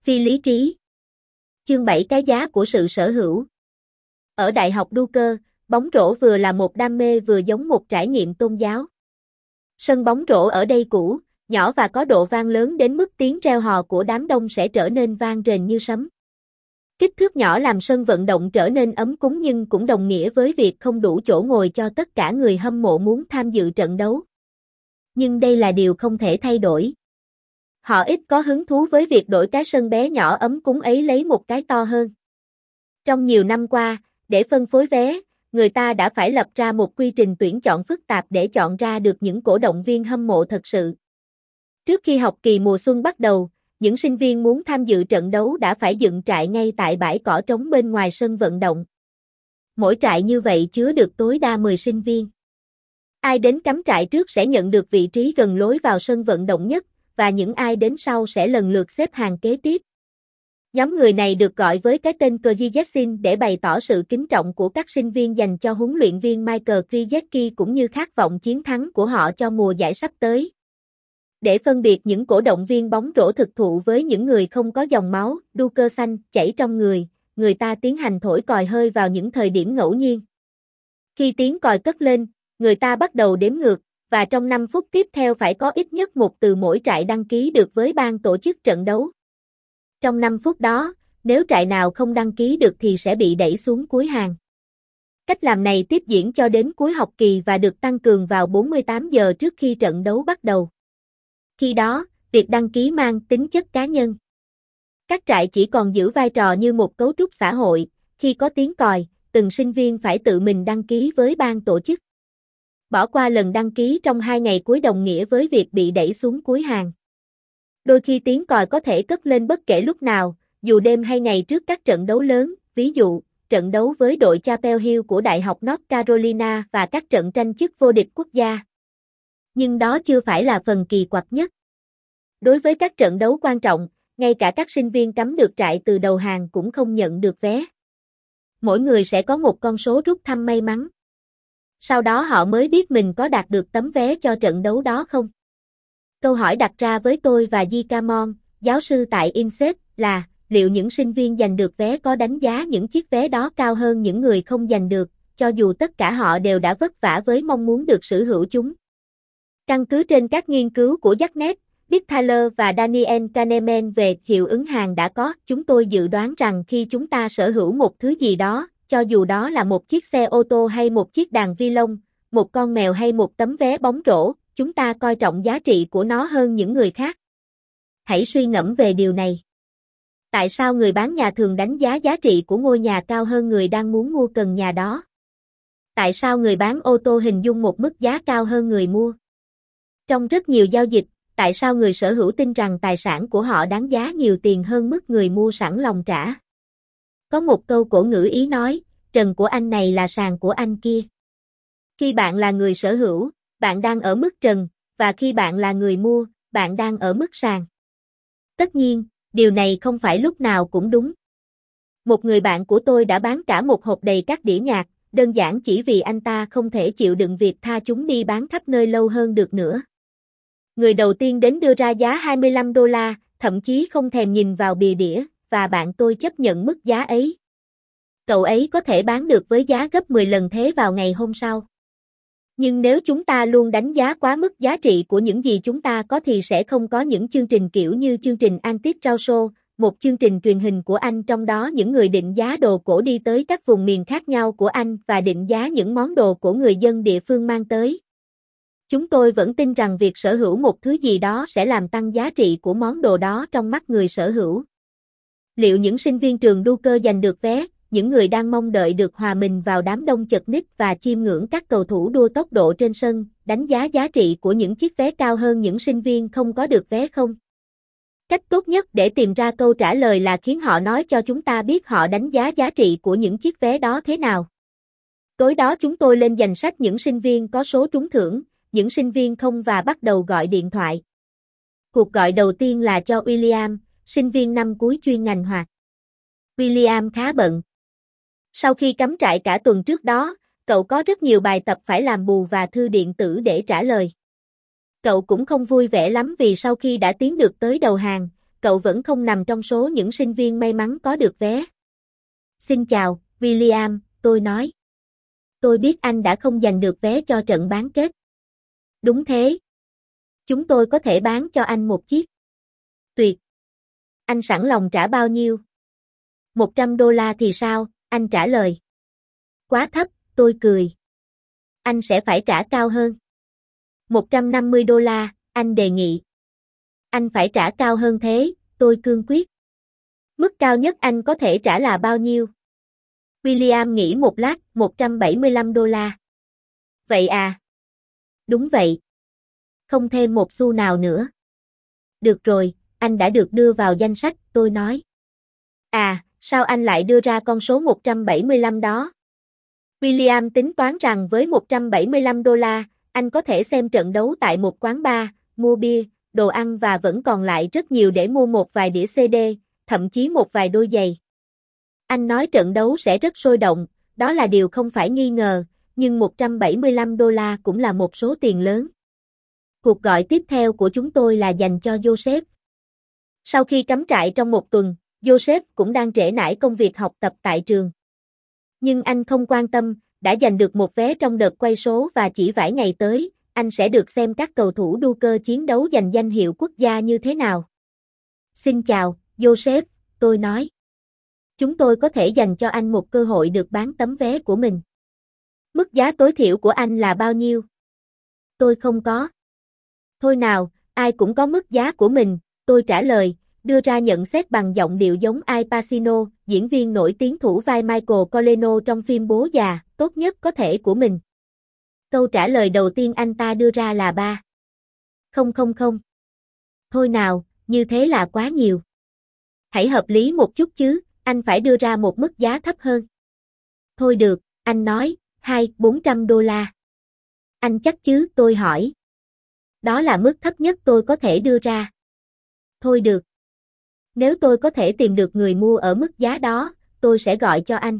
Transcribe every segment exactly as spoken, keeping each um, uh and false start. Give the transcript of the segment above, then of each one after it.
Phi lý trí. Chương bảy Cái giá của sự sở hữu. Ở Đại học Duke, bóng rổ vừa là một đam mê vừa giống một trải nghiệm tôn giáo. Sân bóng rổ ở đây cũ, nhỏ và có độ vang lớn đến mức tiếng reo hò của đám đông sẽ trở nên vang rền như sấm. Kích thước nhỏ làm sân vận động trở nên ấm cúng nhưng cũng đồng nghĩa với việc không đủ chỗ ngồi cho tất cả người hâm mộ muốn tham dự trận đấu. Nhưng đây là điều không thể thay đổi. Họ ít có hứng thú với việc đổi cái sân bé nhỏ ấm cúng ấy lấy một cái to hơn. Trong nhiều năm qua, để phân phối vé, người ta đã phải lập ra một quy trình tuyển chọn phức tạp để chọn ra được những cổ động viên hâm mộ thật sự. Trước khi học kỳ mùa xuân bắt đầu, những sinh viên muốn tham dự trận đấu đã phải dựng trại ngay tại bãi cỏ trống bên ngoài sân vận động. Mỗi trại như vậy chứa được tối đa mười sinh viên. Ai đến cắm trại trước sẽ nhận được vị trí gần lối vào sân vận động nhất, và những ai đến sau sẽ lần lượt xếp hàng kế tiếp. Nhóm người này được gọi với cái tên Krzyzewski để bày tỏ sự kính trọng của các sinh viên dành cho huấn luyện viên Michael Krzyzewski cũng như khát vọng chiến thắng của họ cho mùa giải sắp tới. Để phân biệt những cổ động viên bóng rổ thực thụ với những người không có dòng máu, Duke xanh chảy trong người, người ta tiến hành thổi còi hơi vào những thời điểm ngẫu nhiên. Khi tiếng còi cất lên, người ta bắt đầu đếm ngược, và trong năm phút tiếp theo phải có ít nhất một từ mỗi trại đăng ký được với ban tổ chức trận đấu. Trong năm phút đó, nếu trại nào không đăng ký được thì sẽ bị đẩy xuống cuối hàng. Cách làm này tiếp diễn cho đến cuối học kỳ và được tăng cường vào bốn mươi tám giờ trước khi trận đấu bắt đầu. Khi đó, việc đăng ký mang tính chất cá nhân. Các trại chỉ còn giữ vai trò như một cấu trúc xã hội, khi có tiếng còi, từng sinh viên phải tự mình đăng ký với ban tổ chức. Bỏ qua lần đăng ký trong hai ngày cuối đồng nghĩa với việc bị đẩy xuống cuối hàng. Đôi khi tiếng còi có thể cất lên bất kể lúc nào, dù đêm hay ngày trước các trận đấu lớn, ví dụ, trận đấu với đội Chapel Hill của Đại học North Carolina và các trận tranh chức vô địch quốc gia. Nhưng đó chưa phải là phần kỳ quặc nhất. Đối với các trận đấu quan trọng, ngay cả các sinh viên cắm được trại từ đầu hàng cũng không nhận được vé. Mỗi người sẽ có một con số rút thăm may mắn. Sau đó họ mới biết mình có đạt được tấm vé cho trận đấu đó không. Câu hỏi đặt ra với tôi và Ji Camon, giáo sư tại INSEAD, là liệu những sinh viên giành được vé có đánh giá những chiếc vé đó cao hơn những người không giành được, cho dù tất cả họ đều đã vất vả với mong muốn được sở hữu chúng. Căn cứ trên các nghiên cứu của Jacknet, Dick Tyler và Daniel Kahneman về hiệu ứng hàng đã có, chúng tôi dự đoán rằng khi chúng ta sở hữu một thứ gì đó, cho dù đó là một chiếc xe ô tô hay một chiếc đàn vi lông, một con mèo hay một tấm vé bóng rổ, chúng ta coi trọng giá trị của nó hơn những người khác. Hãy suy ngẫm về điều này. Tại sao người bán nhà thường đánh giá giá trị của ngôi nhà cao hơn người đang muốn mua cần nhà đó? Tại sao người bán ô tô hình dung một mức giá cao hơn người mua? Trong rất nhiều giao dịch, tại sao người sở hữu tin rằng tài sản của họ đáng giá nhiều tiền hơn mức người mua sẵn lòng trả? Có một câu cổ ngữ Ý nói, trần của anh này là sàn của anh kia. Khi bạn là người sở hữu, bạn đang ở mức trần, và khi bạn là người mua, bạn đang ở mức sàn. Tất nhiên, điều này không phải lúc nào cũng đúng. Một người bạn của tôi đã bán cả một hộp đầy các đĩa nhạc, đơn giản chỉ vì anh ta không thể chịu đựng việc tha chúng đi bán khắp nơi lâu hơn được nữa. Người đầu tiên đến đưa ra giá hai mươi lăm đô la, thậm chí không thèm nhìn vào bìa đĩa, và bạn tôi chấp nhận mức giá ấy. Cậu ấy có thể bán được với giá gấp mười lần thế vào ngày hôm sau. Nhưng nếu chúng ta luôn đánh giá quá mức giá trị của những gì chúng ta có thì sẽ không có những chương trình kiểu như chương trình Antique Roadshow, một chương trình truyền hình của Anh trong đó những người định giá đồ cổ đi tới các vùng miền khác nhau của Anh và định giá những món đồ của người dân địa phương mang tới. Chúng tôi vẫn tin rằng việc sở hữu một thứ gì đó sẽ làm tăng giá trị của món đồ đó trong mắt người sở hữu. Liệu những sinh viên trường Duke giành được vé, những người đang mong đợi được hòa mình vào đám đông chật ních và chiêm ngưỡng các cầu thủ đua tốc độ trên sân, đánh giá giá trị của những chiếc vé cao hơn những sinh viên không có được vé không? Cách tốt nhất để tìm ra câu trả lời là khiến họ nói cho chúng ta biết họ đánh giá giá trị của những chiếc vé đó thế nào. Tối đó chúng tôi lên danh sách những sinh viên có số trúng thưởng, những sinh viên không và bắt đầu gọi điện thoại. Cuộc gọi đầu tiên là cho William, sinh viên năm cuối chuyên ngành hoạt. William khá bận. Sau khi cắm trại cả tuần trước đó, cậu có rất nhiều bài tập phải làm bù và thư điện tử để trả lời. Cậu cũng không vui vẻ lắm vì sau khi đã tiến được tới đầu hàng, cậu vẫn không nằm trong số những sinh viên may mắn có được vé. Xin chào, William, tôi nói. Tôi biết anh đã không giành được vé cho trận bán kết. Đúng thế. Chúng tôi có thể bán cho anh một chiếc. Tuyệt. Anh sẵn lòng trả bao nhiêu? một trăm đô la thì sao? Anh trả lời. Quá thấp, tôi cười. Anh sẽ phải trả cao hơn. một trăm năm mươi đô la, anh đề nghị. Anh phải trả cao hơn thế, tôi cương quyết. Mức cao nhất anh có thể trả là bao nhiêu? William nghĩ một lát, một trăm bảy mươi lăm đô la. Vậy à? Đúng vậy. Không thêm một xu nào nữa. Được rồi, anh đã được đưa vào danh sách, tôi nói. À, sao anh lại đưa ra con số một trăm bảy mươi lăm đó? William tính toán rằng với một trăm bảy mươi lăm đô la, anh có thể xem trận đấu tại một quán bar, mua bia, đồ ăn và vẫn còn lại rất nhiều để mua một vài đĩa xê đê, thậm chí một vài đôi giày. Anh nói trận đấu sẽ rất sôi động, đó là điều không phải nghi ngờ, nhưng một trăm bảy mươi lăm đô la cũng là một số tiền lớn. Cuộc gọi tiếp theo của chúng tôi là dành cho Joseph. Sau khi cắm trại trong một tuần, Joseph cũng đang trễ nải công việc học tập tại trường. Nhưng anh không quan tâm, đã giành được một vé trong đợt quay số và chỉ vài ngày tới, anh sẽ được xem các cầu thủ đua cơ chiến đấu giành danh hiệu quốc gia như thế nào. Xin chào, Joseph, tôi nói. Chúng tôi có thể dành cho anh một cơ hội được bán tấm vé của mình. Mức giá tối thiểu của anh là bao nhiêu? Tôi không có. Thôi nào, ai cũng có mức giá của mình, tôi trả lời, đưa ra nhận xét bằng giọng điệu giống Al Pacino, diễn viên nổi tiếng thủ vai Michael Corleone trong phim Bố già, tốt nhất có thể của mình. Câu trả lời đầu tiên anh ta đưa ra là ba. Không không không. Thôi nào, như thế là quá nhiều. Hãy hợp lý một chút chứ, anh phải đưa ra một mức giá thấp hơn. Thôi được, anh nói, hai, bốn trăm đô la. Anh chắc chứ, tôi hỏi. Đó là mức thấp nhất tôi có thể đưa ra. Thôi được. Nếu tôi có thể tìm được người mua ở mức giá đó, tôi sẽ gọi cho anh.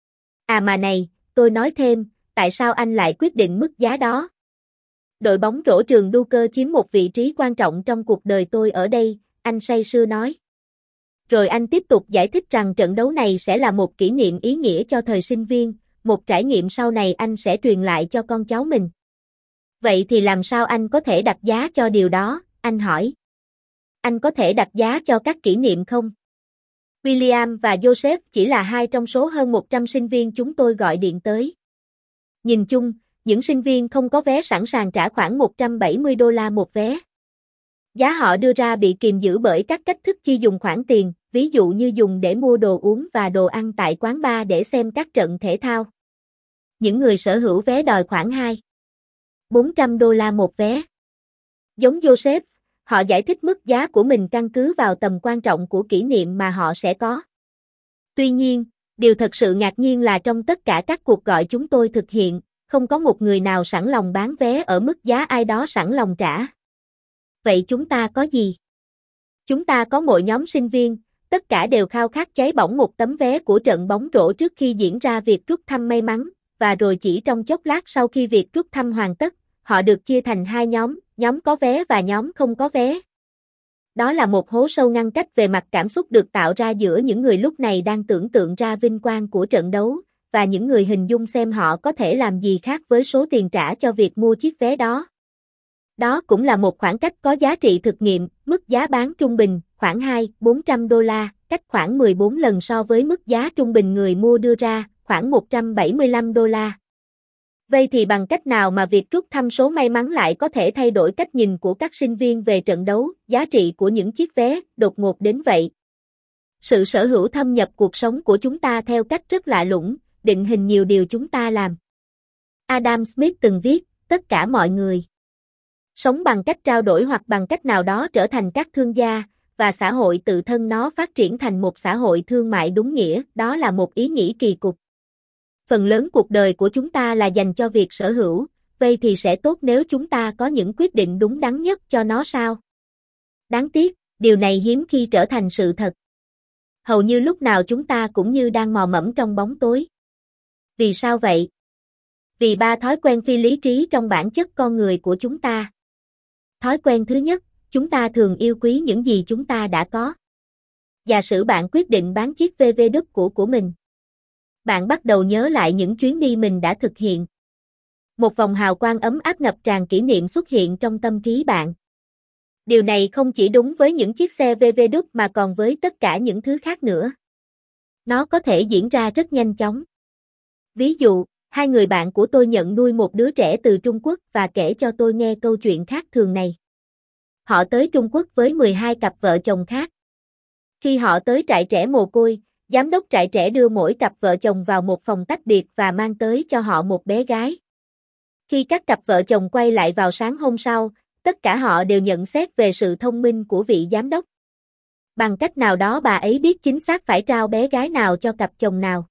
À mà này, tôi nói thêm, tại sao anh lại quyết định mức giá đó? Đội bóng rổ trường Duke chiếm một vị trí quan trọng trong cuộc đời tôi ở đây, anh say sưa nói. Rồi anh tiếp tục giải thích rằng trận đấu này sẽ là một kỷ niệm ý nghĩa cho thời sinh viên, một trải nghiệm sau này anh sẽ truyền lại cho con cháu mình. Vậy thì làm sao anh có thể đặt giá cho điều đó, anh hỏi. Anh có thể đặt giá cho các kỷ niệm không? William và Joseph chỉ là hai trong số hơn một trăm sinh viên chúng tôi gọi điện tới. Nhìn chung, những sinh viên không có vé sẵn sàng trả khoảng một trăm bảy mươi đô la một vé. Giá họ đưa ra bị kìm giữ bởi các cách thức chi dùng khoản tiền, ví dụ như dùng để mua đồ uống và đồ ăn tại quán bar để xem các trận thể thao. Những người sở hữu vé đòi khoảng hai, bốn trăm đô la một vé. Giống Joseph, họ giải thích mức giá của mình căn cứ vào tầm quan trọng của kỷ niệm mà họ sẽ có. Tuy nhiên, điều thật sự ngạc nhiên là trong tất cả các cuộc gọi chúng tôi thực hiện, không có một người nào sẵn lòng bán vé ở mức giá ai đó sẵn lòng trả. Vậy chúng ta có gì? Chúng ta có mỗi nhóm sinh viên, tất cả đều khao khát cháy bỏng một tấm vé của trận bóng rổ trước khi diễn ra việc rút thăm may mắn, và rồi chỉ trong chốc lát sau khi việc rút thăm hoàn tất, họ được chia thành hai nhóm, nhóm có vé và nhóm không có vé. Đó là một hố sâu ngăn cách về mặt cảm xúc được tạo ra giữa những người lúc này đang tưởng tượng ra vinh quang của trận đấu, và những người hình dung xem họ có thể làm gì khác với số tiền trả cho việc mua chiếc vé đó. Đó cũng là một khoảng cách có giá trị thực nghiệm, mức giá bán trung bình, khoảng hai, bốn trăm đô la, cách khoảng mười bốn lần so với mức giá trung bình người mua đưa ra, khoảng một trăm bảy mươi lăm đô la. Vậy thì bằng cách nào mà việc rút thăm số may mắn lại có thể thay đổi cách nhìn của các sinh viên về trận đấu, giá trị của những chiếc vé, đột ngột đến vậy? Sự sở hữu thâm nhập cuộc sống của chúng ta theo cách rất lạ lùng, định hình nhiều điều chúng ta làm. Adam Smith từng viết, tất cả mọi người sống bằng cách trao đổi hoặc bằng cách nào đó trở thành các thương gia, và xã hội tự thân nó phát triển thành một xã hội thương mại đúng nghĩa, đó là một ý nghĩ kỳ cục. Phần lớn cuộc đời của chúng ta là dành cho việc sở hữu, vậy thì sẽ tốt nếu chúng ta có những quyết định đúng đắn nhất cho nó sao? Đáng tiếc, điều này hiếm khi trở thành sự thật. Hầu như lúc nào chúng ta cũng như đang mò mẫm trong bóng tối. Vì sao vậy? Vì ba thói quen phi lý trí trong bản chất con người của chúng ta. Thói quen thứ nhất, chúng ta thường yêu quý những gì chúng ta đã có. Giả sử bạn quyết định bán chiếc vê vê đúp của của mình. Bạn bắt đầu nhớ lại những chuyến đi mình đã thực hiện. Một vòng hào quang ấm áp ngập tràn kỷ niệm xuất hiện trong tâm trí bạn. Điều này không chỉ đúng với những chiếc xe vê vê đúp mà còn với tất cả những thứ khác nữa. Nó có thể diễn ra rất nhanh chóng. Ví dụ, hai người bạn của tôi nhận nuôi một đứa trẻ từ Trung Quốc và kể cho tôi nghe câu chuyện khác thường này. Họ tới Trung Quốc với mười hai cặp vợ chồng khác. Khi họ tới trại trẻ mồ côi, giám đốc trại trẻ đưa mỗi cặp vợ chồng vào một phòng tách biệt và mang tới cho họ một bé gái. Khi các cặp vợ chồng quay lại vào sáng hôm sau, tất cả họ đều nhận xét về sự thông minh của vị giám đốc. Bằng cách nào đó bà ấy biết chính xác phải trao bé gái nào cho cặp chồng nào.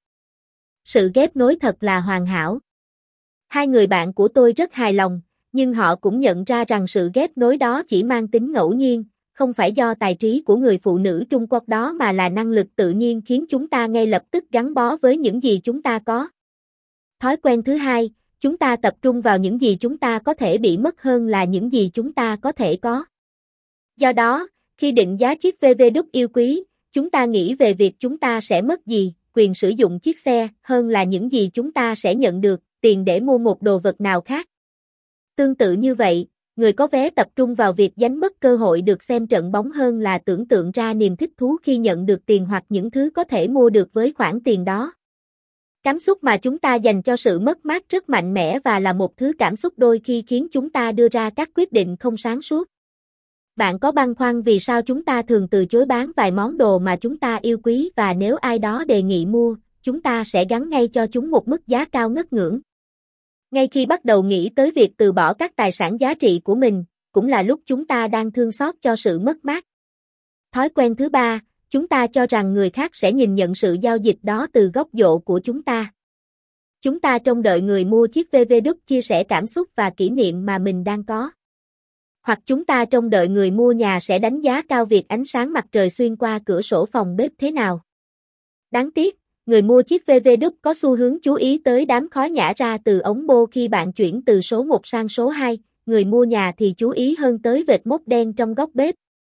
Sự ghép nối thật là hoàn hảo. Hai người bạn của tôi rất hài lòng, nhưng họ cũng nhận ra rằng sự ghép nối đó chỉ mang tính ngẫu nhiên, không phải do tài trí của người phụ nữ Trung Quốc đó mà là năng lực tự nhiên khiến chúng ta ngay lập tức gắn bó với những gì chúng ta có. Thói quen thứ hai, chúng ta tập trung vào những gì chúng ta có thể bị mất hơn là những gì chúng ta có thể có. Do đó, khi định giá chiếc vê vê đúp yêu quý, chúng ta nghĩ về việc chúng ta sẽ mất gì, quyền sử dụng chiếc xe, hơn là những gì chúng ta sẽ nhận được, tiền để mua một đồ vật nào khác. Tương tự như vậy, người có vé tập trung vào việc giành mất cơ hội được xem trận bóng hơn là tưởng tượng ra niềm thích thú khi nhận được tiền hoặc những thứ có thể mua được với khoản tiền đó. Cảm xúc mà chúng ta dành cho sự mất mát rất mạnh mẽ và là một thứ cảm xúc đôi khi khiến chúng ta đưa ra các quyết định không sáng suốt. Bạn có băn khoăn vì sao chúng ta thường từ chối bán vài món đồ mà chúng ta yêu quý và nếu ai đó đề nghị mua, chúng ta sẽ gắn ngay cho chúng một mức giá cao ngất ngưỡng. Ngay khi bắt đầu nghĩ tới việc từ bỏ các tài sản giá trị của mình, cũng là lúc chúng ta đang thương xót cho sự mất mát. Thói quen thứ ba, chúng ta cho rằng người khác sẽ nhìn nhận sự giao dịch đó từ góc độ của chúng ta. Chúng ta trông đợi người mua chiếc vê vê đúp chia sẻ cảm xúc và kỷ niệm mà mình đang có. Hoặc chúng ta trông đợi người mua nhà sẽ đánh giá cao việc ánh sáng mặt trời xuyên qua cửa sổ phòng bếp thế nào. Đáng tiếc, người mua chiếc vê vê đúp có xu hướng chú ý tới đám khói nhả ra từ ống bô khi bạn chuyển từ số một sang số hai, người mua nhà thì chú ý hơn tới vệt mốt đen trong góc bếp.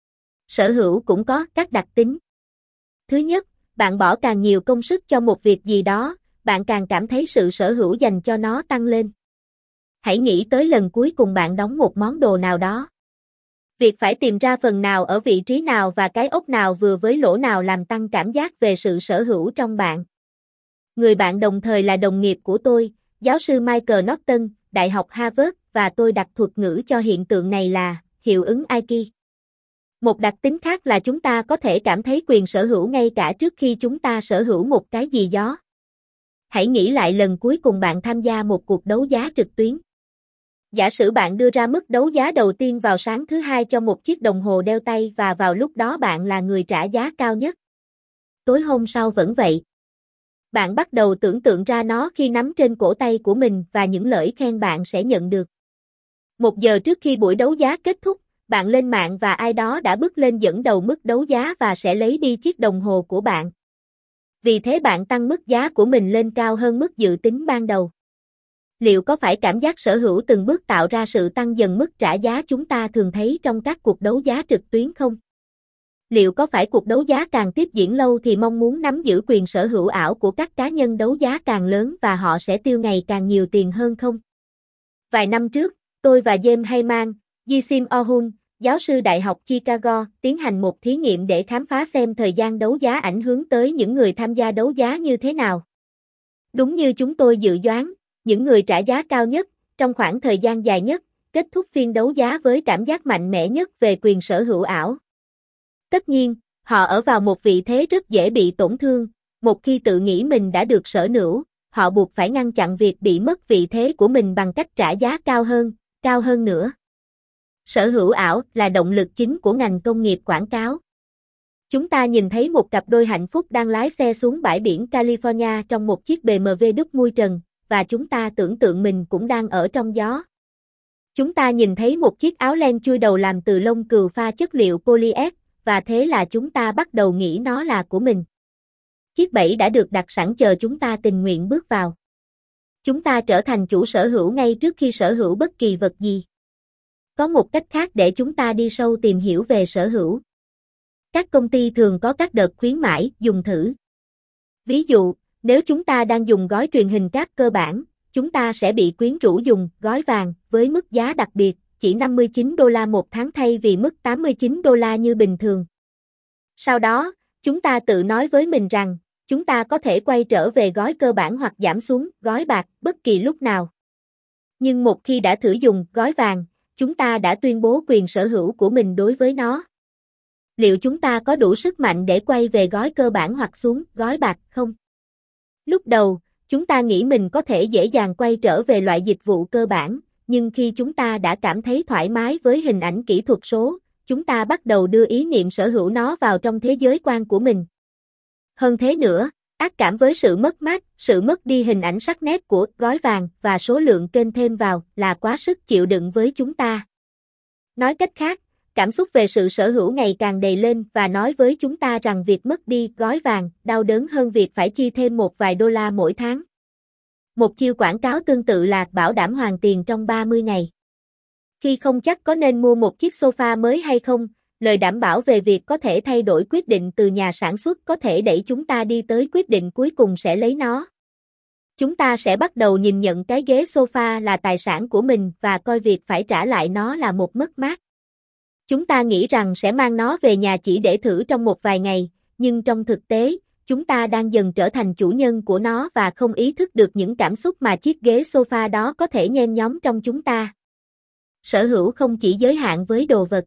Sở hữu cũng có các đặc tính. Thứ nhất, bạn bỏ càng nhiều công sức cho một việc gì đó, bạn càng cảm thấy sự sở hữu dành cho nó tăng lên. Hãy nghĩ tới lần cuối cùng bạn đóng một món đồ nào đó. Việc phải tìm ra phần nào ở vị trí nào và cái ốc nào vừa với lỗ nào làm tăng cảm giác về sự sở hữu trong bạn. Người bạn đồng thời là đồng nghiệp của tôi, giáo sư Michael Norton, Đại học Harvard, và tôi đặt thuật ngữ cho hiện tượng này là hiệu ứng Ike. Một đặc tính khác là chúng ta có thể cảm thấy quyền sở hữu ngay cả trước khi chúng ta sở hữu một cái gì đó. Hãy nghĩ lại lần cuối cùng bạn tham gia một cuộc đấu giá trực tuyến. Giả sử bạn đưa ra mức đấu giá đầu tiên vào sáng thứ hai cho một chiếc đồng hồ đeo tay và vào lúc đó bạn là người trả giá cao nhất. Tối hôm sau vẫn vậy. Bạn bắt đầu tưởng tượng ra nó khi nắm trên cổ tay của mình và những lời khen bạn sẽ nhận được. Một giờ trước khi buổi đấu giá kết thúc, bạn lên mạng và ai đó đã bước lên dẫn đầu mức đấu giá và sẽ lấy đi chiếc đồng hồ của bạn. Vì thế bạn tăng mức giá của mình lên cao hơn mức dự tính ban đầu. Liệu có phải cảm giác sở hữu từng bước tạo ra sự tăng dần mức trả giá chúng ta thường thấy trong các cuộc đấu giá trực tuyến không? Liệu có phải cuộc đấu giá càng tiếp diễn lâu thì mong muốn nắm giữ quyền sở hữu ảo của các cá nhân đấu giá càng lớn và họ sẽ tiêu ngày càng nhiều tiền hơn không? Vài năm trước, tôi và James Heyman, Jim O'Hull, giáo sư Đại học Chicago, tiến hành một thí nghiệm để khám phá xem thời gian đấu giá ảnh hưởng tới những người tham gia đấu giá như thế nào. Đúng như chúng tôi dự đoán, những người trả giá cao nhất, trong khoảng thời gian dài nhất, kết thúc phiên đấu giá với cảm giác mạnh mẽ nhất về quyền sở hữu ảo. Tất nhiên, họ ở vào một vị thế rất dễ bị tổn thương, một khi tự nghĩ mình đã được sở hữu, họ buộc phải ngăn chặn việc bị mất vị thế của mình bằng cách trả giá cao hơn, cao hơn nữa. Sở hữu ảo là động lực chính của ngành công nghiệp quảng cáo. Chúng ta nhìn thấy một cặp đôi hạnh phúc đang lái xe xuống bãi biển California trong một chiếc bê em vê đúc mui trần, và chúng ta tưởng tượng mình cũng đang ở trong gió. Chúng ta nhìn thấy một chiếc áo len chui đầu làm từ lông cừu pha chất liệu polyester, và thế là chúng ta bắt đầu nghĩ nó là của mình. Chiếc bẫy đã được đặt sẵn chờ chúng ta tình nguyện bước vào. Chúng ta trở thành chủ sở hữu ngay trước khi sở hữu bất kỳ vật gì. Có một cách khác để chúng ta đi sâu tìm hiểu về sở hữu. Các công ty thường có các đợt khuyến mãi, dùng thử. Ví dụ, nếu chúng ta đang dùng gói truyền hình cáp cơ bản, chúng ta sẽ bị quyến rũ dùng gói vàng với mức giá đặc biệt, chỉ năm mươi chín đô la một tháng thay vì mức tám mươi chín đô la như bình thường. Sau đó, chúng ta tự nói với mình rằng, chúng ta có thể quay trở về gói cơ bản hoặc giảm xuống gói bạc bất kỳ lúc nào. Nhưng một khi đã thử dùng gói vàng, chúng ta đã tuyên bố quyền sở hữu của mình đối với nó. Liệu chúng ta có đủ sức mạnh để quay về gói cơ bản hoặc xuống gói bạc không? Lúc đầu, chúng ta nghĩ mình có thể dễ dàng quay trở về loại dịch vụ cơ bản, nhưng khi chúng ta đã cảm thấy thoải mái với hình ảnh kỹ thuật số, chúng ta bắt đầu đưa ý niệm sở hữu nó vào trong thế giới quan của mình. Hơn thế nữa, ác cảm với sự mất mát, sự mất đi hình ảnh sắc nét của gói vàng và số lượng kênh thêm vào là quá sức chịu đựng với chúng ta. Nói cách khác, cảm xúc về sự sở hữu ngày càng đầy lên và nói với chúng ta rằng việc mất đi gói vàng đau đớn hơn việc phải chi thêm một vài đô la mỗi tháng. Một chiêu quảng cáo tương tự là bảo đảm hoàn tiền trong ba mươi ngày. Khi không chắc có nên mua một chiếc sofa mới hay không, lời đảm bảo về việc có thể thay đổi quyết định từ nhà sản xuất có thể đẩy chúng ta đi tới quyết định cuối cùng sẽ lấy nó. Chúng ta sẽ bắt đầu nhìn nhận cái ghế sofa là tài sản của mình và coi việc phải trả lại nó là một mất mát. Chúng ta nghĩ rằng sẽ mang nó về nhà chỉ để thử trong một vài ngày, nhưng trong thực tế, chúng ta đang dần trở thành chủ nhân của nó và không ý thức được những cảm xúc mà chiếc ghế sofa đó có thể nhen nhóm trong chúng ta. Sở hữu không chỉ giới hạn với đồ vật.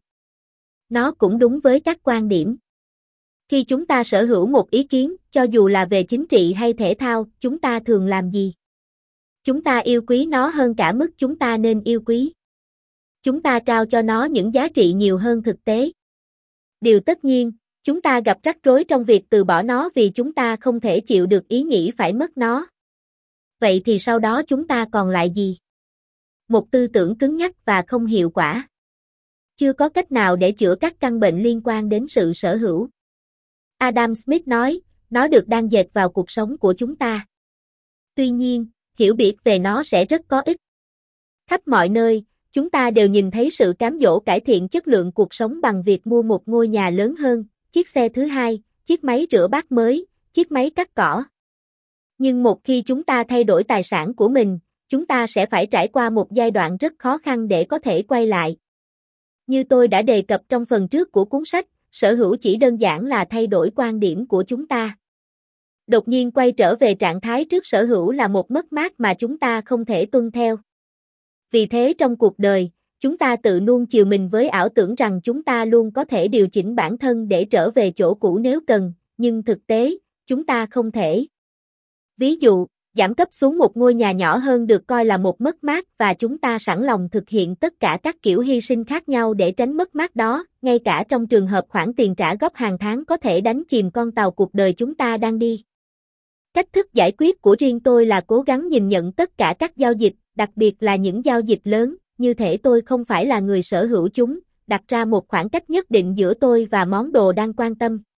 Nó cũng đúng với các quan điểm. Khi chúng ta sở hữu một ý kiến, cho dù là về chính trị hay thể thao, chúng ta thường làm gì? Chúng ta yêu quý nó hơn cả mức chúng ta nên yêu quý. Chúng ta trao cho nó những giá trị nhiều hơn thực tế. Điều tất nhiên, chúng ta gặp rắc rối trong việc từ bỏ nó vì chúng ta không thể chịu được ý nghĩ phải mất nó. Vậy thì sau đó chúng ta còn lại gì? Một tư tưởng cứng nhắc và không hiệu quả. Chưa có cách nào để chữa các căn bệnh liên quan đến sự sở hữu. Adam Smith nói, nó được đan dệt vào cuộc sống của chúng ta. Tuy nhiên, hiểu biết về nó sẽ rất có ích. Khắp mọi nơi, chúng ta đều nhìn thấy sự cám dỗ cải thiện chất lượng cuộc sống bằng việc mua một ngôi nhà lớn hơn, chiếc xe thứ hai, chiếc máy rửa bát mới, chiếc máy cắt cỏ. Nhưng một khi chúng ta thay đổi tài sản của mình, chúng ta sẽ phải trải qua một giai đoạn rất khó khăn để có thể quay lại. Như tôi đã đề cập trong phần trước của cuốn sách, sở hữu chỉ đơn giản là thay đổi quan điểm của chúng ta. Đột nhiên quay trở về trạng thái trước sở hữu là một mất mát mà chúng ta không thể tuân theo. Vì thế trong cuộc đời, chúng ta tự nuông chiều mình với ảo tưởng rằng chúng ta luôn có thể điều chỉnh bản thân để trở về chỗ cũ nếu cần, nhưng thực tế, chúng ta không thể. Ví dụ, giảm cấp xuống một ngôi nhà nhỏ hơn được coi là một mất mát và chúng ta sẵn lòng thực hiện tất cả các kiểu hy sinh khác nhau để tránh mất mát đó, ngay cả trong trường hợp khoản tiền trả góp hàng tháng có thể đánh chìm con tàu cuộc đời chúng ta đang đi. Cách thức giải quyết của riêng tôi là cố gắng nhìn nhận tất cả các giao dịch, đặc biệt là những giao dịch lớn, như thể tôi không phải là người sở hữu chúng, đặt ra một khoảng cách nhất định giữa tôi và món đồ đang quan tâm.